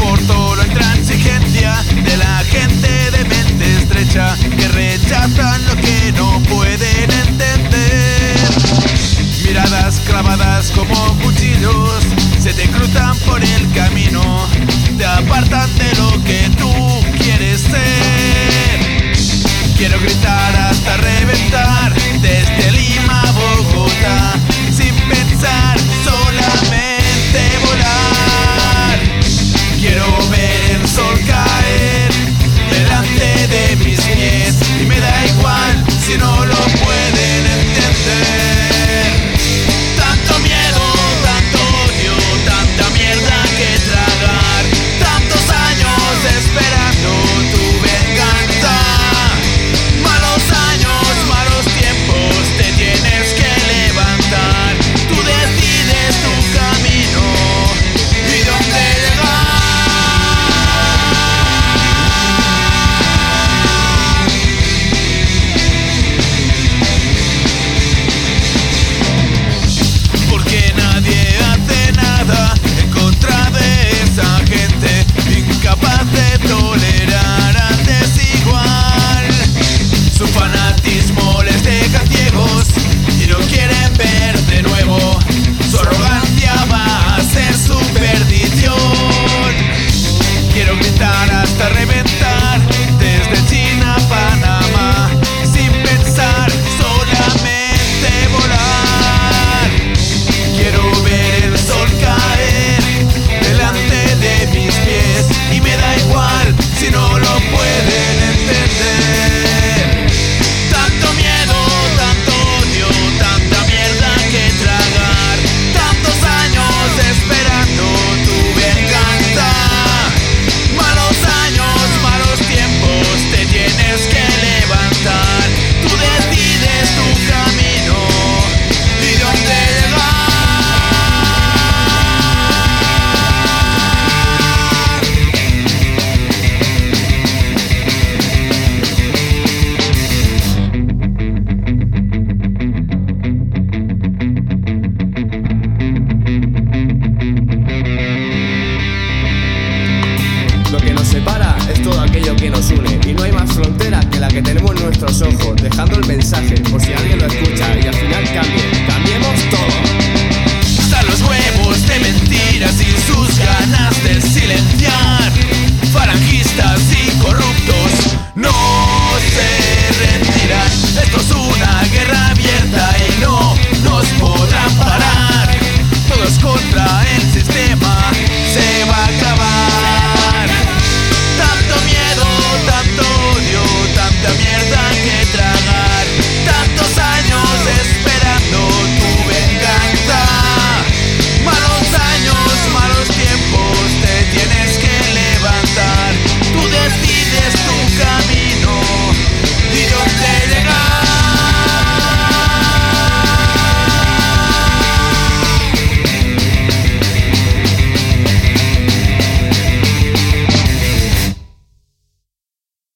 soporto la intransigencia de la gente de mente estrecha que rechazan lo que no pueden entender. Miradas clavadas como cuchillos se te cruzan por el camino, te apartan de lo que tú quieres ser. Quiero gritar hasta reventar desde Lima a Bogotá, sin pensar, solamente volar. Quiero ver el sol caer delante de mis pies y me da igual si no lo pueden entender. Tanto miedo, tanto odio, tanta mierda que tragar, tantos años esperando tu venganza. Malos años, malos tiempos, te tienes que levantar. Tú decides tu camino y dónde llegar. Porque nadie hace nada en contra de esa gente incapaz de tolerar al desigual. Su fanatismo les deja ciegos y no quieren ver de nuevo. Su arrogancia va a ser su perdición. Quiero gritar hasta reventar desde China a Panamá, sin pensar, solamente volar. Quiero ver el sol caer delante de mis pies y me da igual si no lo pueden entender. Tanto miedo, tanto odio, tanta mierda que tragar, tantos años esperando tu venganza. Malos años, malos tiempos, te tienes que levantar. Tú decides tu camino y dónde llegar. Lo que nos separa es todo aquello que nos une, y no hay más frontera que la que tenemos en nuestros ojos, dejando el mensaje por si alguien lo escucha y al final cambie. Cambiemos todo. Están los huevos de mentiras y sus